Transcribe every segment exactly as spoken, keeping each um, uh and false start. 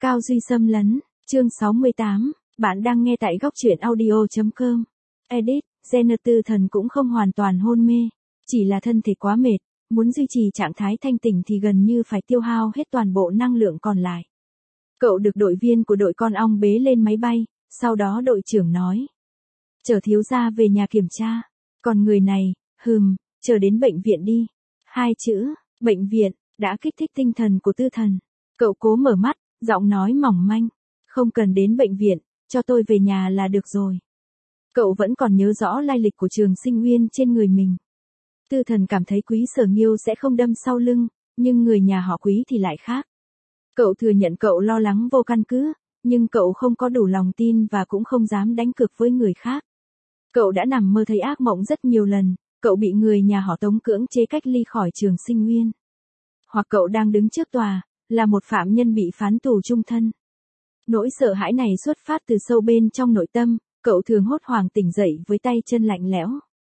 Cao Duy xâm lấn, chương sáu mươi tám, bạn đang nghe tại góc truyện audio chấm com. Edit, Jenner Tư Thần cũng không hoàn toàn hôn mê, chỉ là thân thể quá mệt, muốn duy trì trạng thái thanh tỉnh thì gần như phải tiêu hao hết toàn bộ năng lượng còn lại. Cậu được đội viên của đội con ong bế lên máy bay, sau đó đội trưởng nói. Chở thiếu gia về nhà kiểm tra, còn người này, hừm, chờ đến bệnh viện đi. Hai chữ, bệnh viện, đã kích thích tinh thần của Tư Thần. Cậu cố mở mắt, giọng nói mỏng manh. Không cần đến bệnh viện, cho tôi về nhà là được rồi. Cậu vẫn còn nhớ rõ lai lịch của Trường Sinh Nguyên trên người mình. Tư Thần cảm thấy Quý Sở Nghiêu sẽ không đâm sau lưng, nhưng người nhà họ Quý thì lại khác. Cậu thừa nhận cậu lo lắng vô căn cứ, nhưng cậu không có đủ lòng tin và cũng không dám đánh cược với người khác. Cậu đã nằm mơ thấy ác mộng rất nhiều lần, cậu bị người nhà họ Tống cưỡng chế cách ly khỏi Trường Sinh Nguyên. Hoặc cậu đang đứng trước tòa, là một phạm nhân bị phán tù chung thân. Nỗi sợ hãi này xuất phát từ sâu bên trong nội tâm, cậu thường hốt hoảng tỉnh dậy với tay chân lạnh lẽo.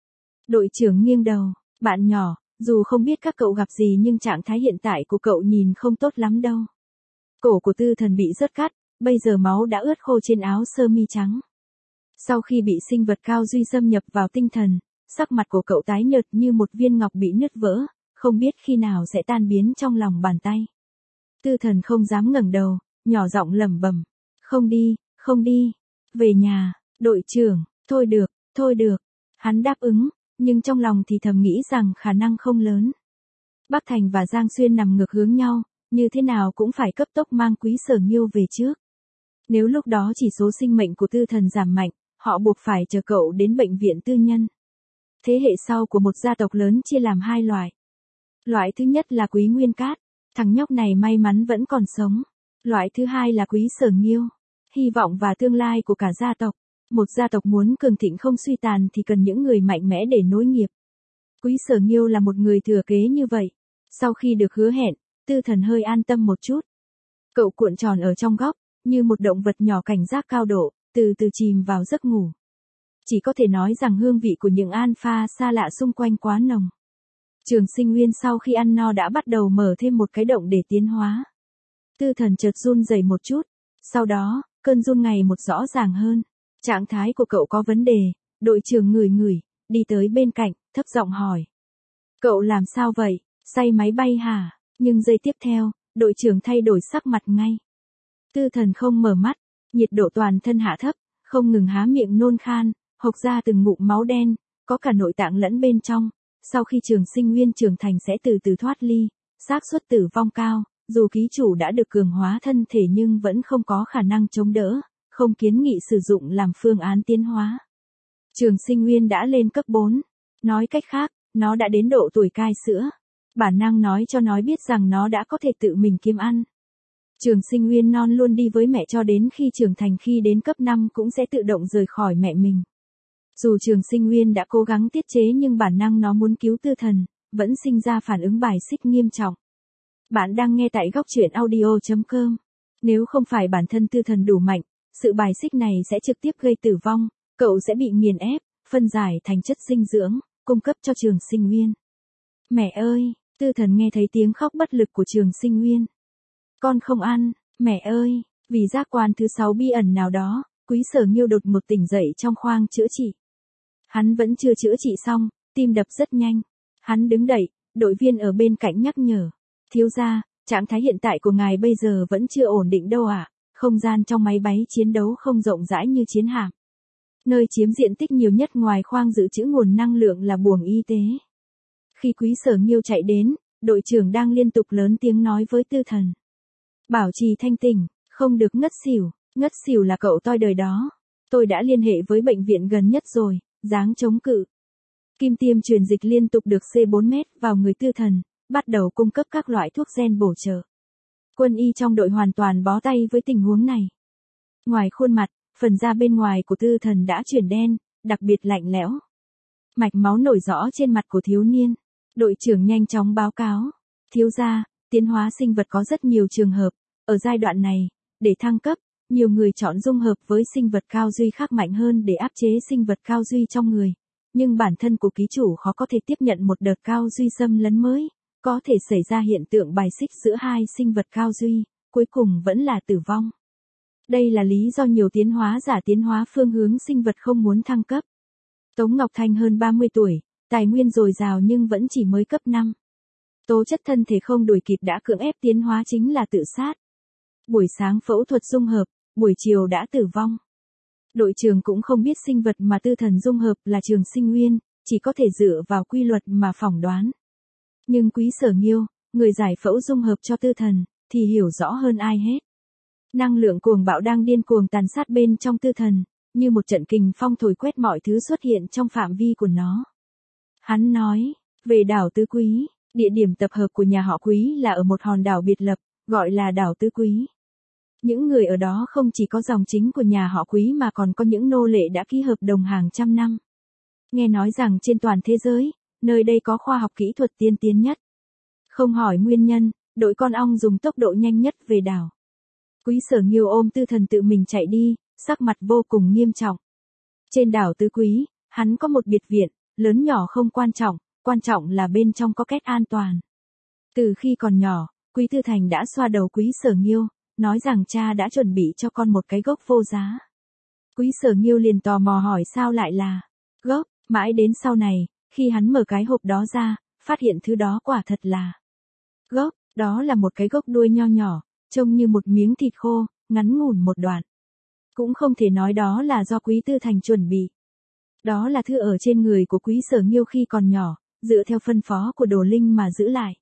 Đội trưởng nghiêng đầu, bạn nhỏ, dù không biết các cậu gặp gì nhưng trạng thái hiện tại của cậu nhìn không tốt lắm đâu. Cổ của Tư Thần bị rớt cắt, bây giờ máu đã ướt khô trên áo sơ mi trắng. Sau khi bị sinh vật Cao Duy xâm nhập vào tinh thần, sắc mặt của cậu tái nhợt như một viên ngọc bị nứt vỡ, không biết khi nào sẽ tan biến trong lòng bàn tay. Tư Thần không dám ngẩng đầu, nhỏ giọng lẩm bẩm, không đi, không đi, về nhà, đội trưởng, thôi được, thôi được. Hắn đáp ứng, nhưng trong lòng thì thầm nghĩ rằng khả năng không lớn. Bắc Thành và Giang Xuyên nằm ngược hướng nhau, như thế nào cũng phải cấp tốc mang Quý Sở Nghiêu về trước. Nếu lúc đó chỉ số sinh mệnh của Tư Thần giảm mạnh, họ buộc phải chờ cậu đến bệnh viện tư nhân. Thế hệ sau của một gia tộc lớn chia làm hai loại. Loại thứ nhất là Quý Nguyên Cát, thằng nhóc này may mắn vẫn còn sống. Loại thứ hai là Quý Sở Nghiêu, hy vọng và tương lai của cả gia tộc. Một gia tộc muốn cường thịnh không suy tàn thì cần những người mạnh mẽ để nối nghiệp. Quý Sở Nghiêu là một người thừa kế như vậy. Sau khi được hứa hẹn, Tư Thần hơi an tâm một chút. Cậu cuộn tròn ở trong góc, như một động vật nhỏ cảnh giác cao độ, từ từ chìm vào giấc ngủ. Chỉ có thể nói rằng hương vị của những alpha xa lạ xung quanh quá nồng. Trường Sinh Nguyên sau khi ăn no đã bắt đầu mở thêm một cái động để tiến hóa. Tư Thần chợt run rẩy một chút, sau đó, cơn run ngày một rõ ràng hơn. Trạng thái của cậu có vấn đề, đội trưởng ngửi ngửi, đi tới bên cạnh, thấp giọng hỏi. Cậu làm sao vậy, say máy bay hả? Nhưng giây tiếp theo, đội trưởng thay đổi sắc mặt ngay. Tư Thần không mở mắt, nhiệt độ toàn thân hạ thấp, không ngừng há miệng nôn khan, hộc ra từng ngụm máu đen, có cả nội tạng lẫn bên trong. Sau khi Trường Sinh Nguyên trưởng thành sẽ từ từ thoát ly, xác suất tử vong cao, dù ký chủ đã được cường hóa thân thể nhưng vẫn không có khả năng chống đỡ, không kiến nghị sử dụng làm phương án tiến hóa. Trường Sinh Nguyên đã lên cấp bốn, nói cách khác, nó đã đến độ tuổi cai sữa. Bản năng nói cho nó biết rằng nó đã có thể tự mình kiếm ăn. Trường Sinh Nguyên non luôn đi với mẹ cho đến khi trưởng thành, khi đến cấp năm cũng sẽ tự động rời khỏi mẹ mình. Dù Trường Sinh Nguyên đã cố gắng tiết chế nhưng bản năng nó muốn cứu Tư Thần, vẫn sinh ra phản ứng bài xích nghiêm trọng. Bạn đang nghe tại góc truyện audio chấm com. Nếu không phải bản thân Tư Thần đủ mạnh, sự bài xích này sẽ trực tiếp gây tử vong, cậu sẽ bị nghiền ép, phân giải thành chất dinh dưỡng, cung cấp cho Trường Sinh Nguyên. Mẹ ơi, Tư Thần nghe thấy tiếng khóc bất lực của Trường Sinh Nguyên. Con không ăn, mẹ ơi, vì giác quan thứ sáu bí ẩn nào đó, Quý Sở Nghiêu đột một tỉnh dậy trong khoang chữa trị. Hắn vẫn chưa chữa trị xong, tim đập rất nhanh. Hắn đứng dậy, đội viên ở bên cạnh nhắc nhở. Thiếu gia, trạng thái hiện tại của ngài bây giờ vẫn chưa ổn định đâu ạ. À? Không gian trong máy bay chiến đấu không rộng rãi như chiến hạm. Nơi chiếm diện tích nhiều nhất ngoài khoang dự trữ nguồn năng lượng là buồng y tế. Khi Quý Sở Nghiêu chạy đến, đội trưởng đang liên tục lớn tiếng nói với Tư Thần. Bảo trì thanh tỉnh, không được ngất xỉu, ngất xỉu là cậu toi đời đó. Tôi đã liên hệ với bệnh viện gần nhất rồi, dáng chống cự. Kim tiêm truyền dịch liên tục được xê bốn mét vào người Tư Thần, bắt đầu cung cấp các loại thuốc gen bổ trợ. Quân y trong đội hoàn toàn bó tay với tình huống này. Ngoài khuôn mặt, phần da bên ngoài của Tư Thần đã chuyển đen, đặc biệt lạnh lẽo. Mạch máu nổi rõ trên mặt của thiếu niên. Đội trưởng nhanh chóng báo cáo. Thiếu gia, tiến hóa sinh vật có rất nhiều trường hợp. Ở giai đoạn này, để thăng cấp, nhiều người chọn dung hợp với sinh vật Cao Duy khác mạnh hơn để áp chế sinh vật Cao Duy trong người. Nhưng bản thân của ký chủ khó có thể tiếp nhận một đợt Cao Duy xâm lấn mới, có thể xảy ra hiện tượng bài xích giữa hai sinh vật Cao Duy, cuối cùng vẫn là tử vong. Đây là lý do nhiều tiến hóa giả tiến hóa phương hướng sinh vật không muốn thăng cấp. Tống Ngọc Thanh hơn ba mươi tuổi, tài nguyên dồi dào nhưng vẫn chỉ mới cấp năm. Tố chất thân thể không đuổi kịp đã cưỡng ép tiến hóa chính là tự sát. Buổi sáng phẫu thuật dung hợp, buổi chiều đã tử vong. Đội trưởng cũng không biết sinh vật mà Tư Thần dung hợp là Trường Sinh Nguyên, chỉ có thể dựa vào quy luật mà phỏng đoán. Nhưng Quý Sở Nghiêu, người giải phẫu dung hợp cho Tư Thần, thì hiểu rõ hơn ai hết. Năng lượng cuồng bạo đang điên cuồng tàn sát bên trong Tư Thần, như một trận kình phong thổi quét mọi thứ xuất hiện trong phạm vi của nó. Hắn nói, về đảo Tứ Quý, địa điểm tập hợp của nhà họ Quý là ở một hòn đảo biệt lập, gọi là đảo Tứ Quý. Những người ở đó không chỉ có dòng chính của nhà họ Quý mà còn có những nô lệ đã ký hợp đồng hàng trăm năm. Nghe nói rằng trên toàn thế giới, nơi đây có khoa học kỹ thuật tiên tiến nhất. Không hỏi nguyên nhân, đội con ong dùng tốc độ nhanh nhất về đảo. Quý Sở Nghiêu ôm Tư Thần tự mình chạy đi, sắc mặt vô cùng nghiêm trọng. Trên đảo Tứ Quý, hắn có một biệt viện, lớn nhỏ không quan trọng, quan trọng là bên trong có két an toàn. Từ khi còn nhỏ, Quý Tư Thành đã xoa đầu Quý Sở Nghiêu, nói rằng cha đã chuẩn bị cho con một cái gốc vô giá. Quý Sở Nghiêu liền tò mò hỏi sao lại là gốc, mãi đến sau này, khi hắn mở cái hộp đó ra, phát hiện thứ đó quả thật là gốc, đó là một cái gốc đuôi nho nhỏ, trông như một miếng thịt khô, ngắn ngủn một đoạn. Cũng không thể nói đó là do Quý Tư Thành chuẩn bị. Đó là thứ ở trên người của Quý Sở Nghiêu khi còn nhỏ, dựa theo phân phó của Đồ Linh mà giữ lại.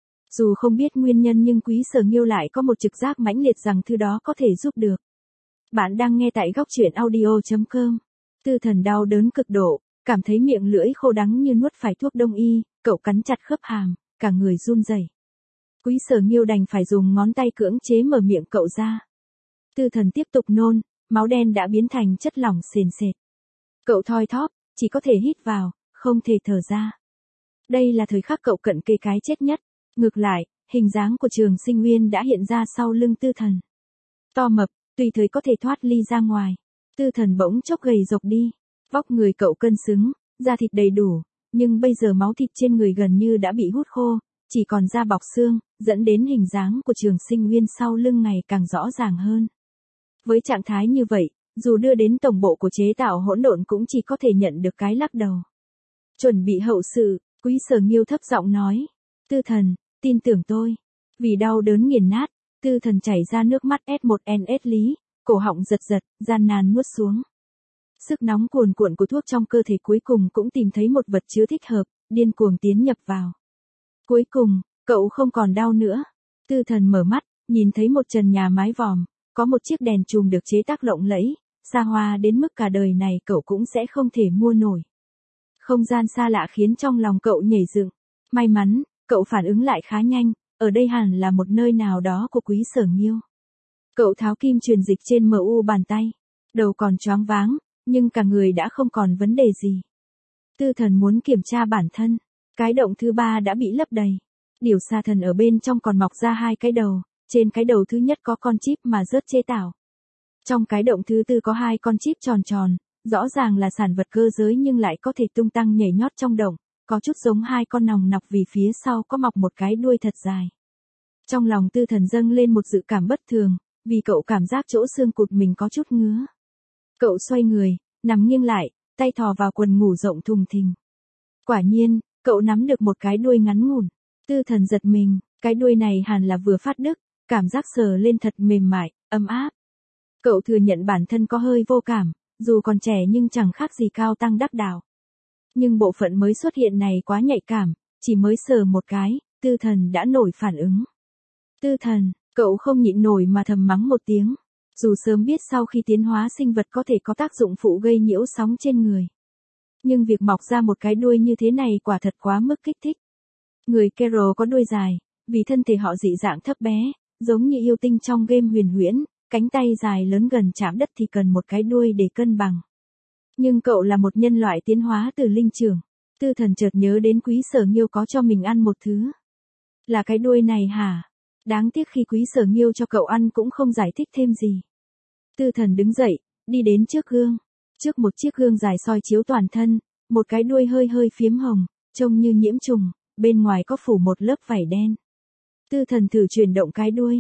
Dù không biết nguyên nhân nhưng Quý Sở Nghiêu lại có một trực giác mãnh liệt rằng thứ đó có thể giúp được. Bạn đang nghe tại góc truyện audio chấm com. Tư Thần đau đớn cực độ, cảm thấy miệng lưỡi khô đắng như nuốt phải thuốc đông y, cậu cắn chặt khớp hàm, cả người run rẩy. Quý Sở Nghiêu đành phải dùng ngón tay cưỡng chế mở miệng cậu ra. Tư Thần tiếp tục nôn, máu đen đã biến thành chất lỏng sền sệt. Cậu thoi thóp, chỉ có thể hít vào, không thể thở ra. Đây là thời khắc cậu cận kề cái chết nhất. Ngược lại, hình dáng của Trường Sinh Nguyên đã hiện ra sau lưng Tư Thần. To mập, tùy thời có thể thoát ly ra ngoài. Tư Thần bỗng chốc gầy rộc đi. Vóc người cậu cân xứng, da thịt đầy đủ, nhưng bây giờ máu thịt trên người gần như đã bị hút khô, chỉ còn da bọc xương, dẫn đến hình dáng của Trường Sinh Nguyên sau lưng ngày càng rõ ràng hơn. Với trạng thái như vậy, dù đưa đến tổng bộ của chế tạo hỗn độn cũng chỉ có thể nhận được cái lắc đầu. Chuẩn bị hậu sự, Quý Sở Nghiêu thấp giọng nói. Tư Thần, tin tưởng tôi. Vì đau đớn nghiền nát, Tư Thần chảy ra nước mắt S một N S lý, cổ họng giật giật, gian nan nuốt xuống. Sức nóng cuồn cuộn của thuốc trong cơ thể cuối cùng cũng tìm thấy một vật chứa thích hợp, điên cuồng tiến nhập vào. Cuối cùng, cậu không còn đau nữa. Tư Thần mở mắt, nhìn thấy một trần nhà mái vòm, có một chiếc đèn chùm được chế tác lộng lẫy, xa hoa đến mức cả đời này cậu cũng sẽ không thể mua nổi. Không gian xa lạ khiến trong lòng cậu nhảy dựng. May mắn, cậu phản ứng lại khá nhanh, ở đây hẳn là một nơi nào đó của Quý Sở Nghiêu. Cậu tháo kim truyền dịch trên em u bàn tay, đầu còn choáng váng, nhưng cả người đã không còn vấn đề gì. Tư Thần muốn kiểm tra bản thân, cái động thứ ba đã bị lấp đầy. Điểu Sa Thần ở bên trong còn mọc ra hai cái đầu, trên cái đầu thứ nhất có con chip mà rớt chế tạo. Trong cái động thứ tư có hai con chip tròn tròn, rõ ràng là sản vật cơ giới nhưng lại có thể tung tăng nhảy nhót trong động. Có chút giống hai con nòng nọc vì phía sau có mọc một cái đuôi thật dài. Trong lòng Tư Thần dâng lên một dự cảm bất thường, vì cậu cảm giác chỗ xương cụt mình có chút ngứa. Cậu xoay người, nằm nghiêng lại, tay thò vào quần ngủ rộng thùng thình. Quả nhiên, cậu nắm được một cái đuôi ngắn ngủn. Tư Thần giật mình, cái đuôi này hẳn là vừa phát đứt, cảm giác sờ lên thật mềm mại, ấm áp. Cậu thừa nhận bản thân có hơi vô cảm, dù còn trẻ nhưng chẳng khác gì cao tăng đắc đạo. Nhưng bộ phận mới xuất hiện này quá nhạy cảm, chỉ mới sờ một cái, Tư Thần đã nổi phản ứng. Tư Thần, cậu không nhịn nổi mà thầm mắng một tiếng. Dù sớm biết sau khi tiến hóa sinh vật có thể có tác dụng phụ gây nhiễu sóng trên người. Nhưng việc mọc ra một cái đuôi như thế này quả thật quá mức kích thích. Người Kero có đuôi dài, vì thân thể họ dị dạng thấp bé, giống như yêu tinh trong game huyền huyễn, cánh tay dài lớn gần chạm đất thì cần một cái đuôi để cân bằng. Nhưng cậu là một nhân loại tiến hóa từ linh trưởng. Tư Thần chợt nhớ đến Quý Sở Nghiêu có cho mình ăn một thứ. Là cái đuôi này hả? Đáng tiếc khi Quý Sở Nghiêu cho cậu ăn cũng không giải thích thêm gì. Tư Thần đứng dậy, đi đến trước gương. Trước một chiếc gương dài soi chiếu toàn thân, một cái đuôi hơi hơi phiếm hồng, trông như nhiễm trùng, bên ngoài có phủ một lớp vảy đen. Tư Thần thử chuyển động cái đuôi.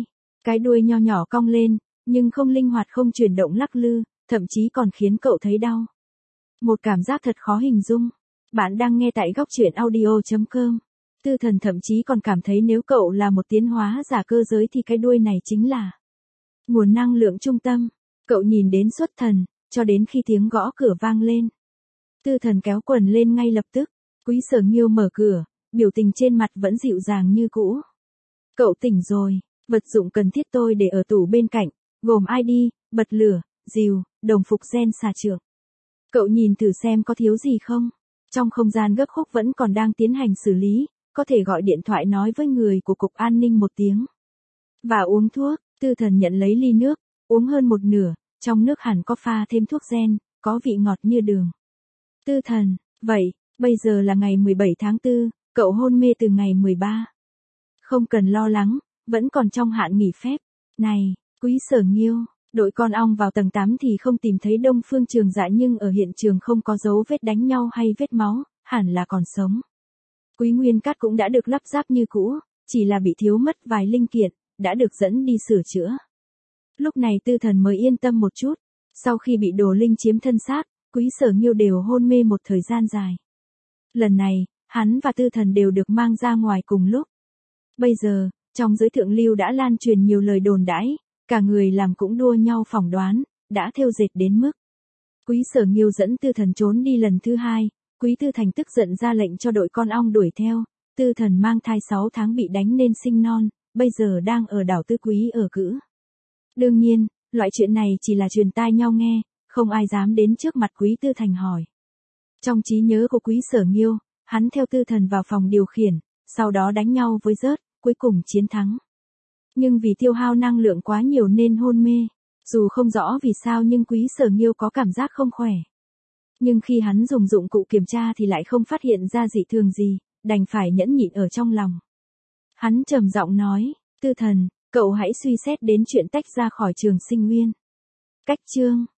Cái đuôi nho nhỏ cong lên, nhưng không linh hoạt không chuyển động lắc lư, thậm chí còn khiến cậu thấy đau. Một cảm giác thật khó hình dung. Bạn đang nghe tại góc truyện audio chấm com. Tư Thần thậm chí còn cảm thấy nếu cậu là một tiến hóa giả cơ giới thì cái đuôi này chính là nguồn năng lượng trung tâm. Cậu nhìn đến xuất thần, cho đến khi tiếng gõ cửa vang lên. Tư Thần kéo quần lên ngay lập tức. Quý Sở Nghiêu mở cửa, biểu tình trên mặt vẫn dịu dàng như cũ. Cậu tỉnh rồi, vật dụng cần thiết tôi để ở tủ bên cạnh, gồm i đê, bật lửa, rìu, đồng phục gen xà trượng. Cậu nhìn thử xem có thiếu gì không? Trong không gian gấp khúc vẫn còn đang tiến hành xử lý, có thể gọi điện thoại nói với người của Cục An ninh một tiếng. Và uống thuốc, Tư Thần nhận lấy ly nước, uống hơn một nửa, trong nước hẳn có pha thêm thuốc gen, có vị ngọt như đường. Tư Thần, vậy, bây giờ là ngày mười bảy tháng tư, cậu hôn mê từ ngày mười ba. Không cần lo lắng, vẫn còn trong hạn nghỉ phép. Này, Quý Sở Nghiêu, đội con ong vào tầng tám thì không tìm thấy Đông Phương Trường Dạ nhưng ở hiện trường không có dấu vết đánh nhau hay vết máu, hẳn là còn sống. Quý Nguyên Cát cũng đã được lắp ráp như cũ, chỉ là bị thiếu mất vài linh kiện, đã được dẫn đi sửa chữa. Lúc này Tư Thần mới yên tâm một chút, sau khi bị đồ linh chiếm thân xác, Quý Sở Nghiêu đều hôn mê một thời gian dài. Lần này, hắn và Tư Thần đều được mang ra ngoài cùng lúc. Bây giờ, trong giới thượng lưu đã lan truyền nhiều lời đồn đãi, cả người làm cũng đua nhau phỏng đoán, đã thêu dệt đến mức. Quý Sở Nghiêu dẫn Tư Thần trốn đi lần thứ hai, Quý Tư Thành tức giận ra lệnh cho đội con ong đuổi theo, Tư Thần mang thai sáu tháng bị đánh nên sinh non, bây giờ đang ở đảo Tư Quý ở cữ. Đương nhiên, loại chuyện này chỉ là truyền tai nhau nghe, không ai dám đến trước mặt Quý Tư Thành hỏi. Trong trí nhớ của Quý Sở Nghiêu, hắn theo Tư Thần vào phòng điều khiển, sau đó đánh nhau với rớt, cuối cùng chiến thắng. Nhưng vì tiêu hao năng lượng quá nhiều nên hôn mê. Dù không rõ vì sao nhưng Quý Sở Nghiêu có cảm giác không khỏe. Nhưng khi hắn dùng dụng cụ kiểm tra thì lại không phát hiện ra dị thường gì, đành phải nhẫn nhịn ở trong lòng. Hắn trầm giọng nói, Tư Thần, cậu hãy suy xét đến chuyện tách ra khỏi Trường Sinh Nguyên. Cách chương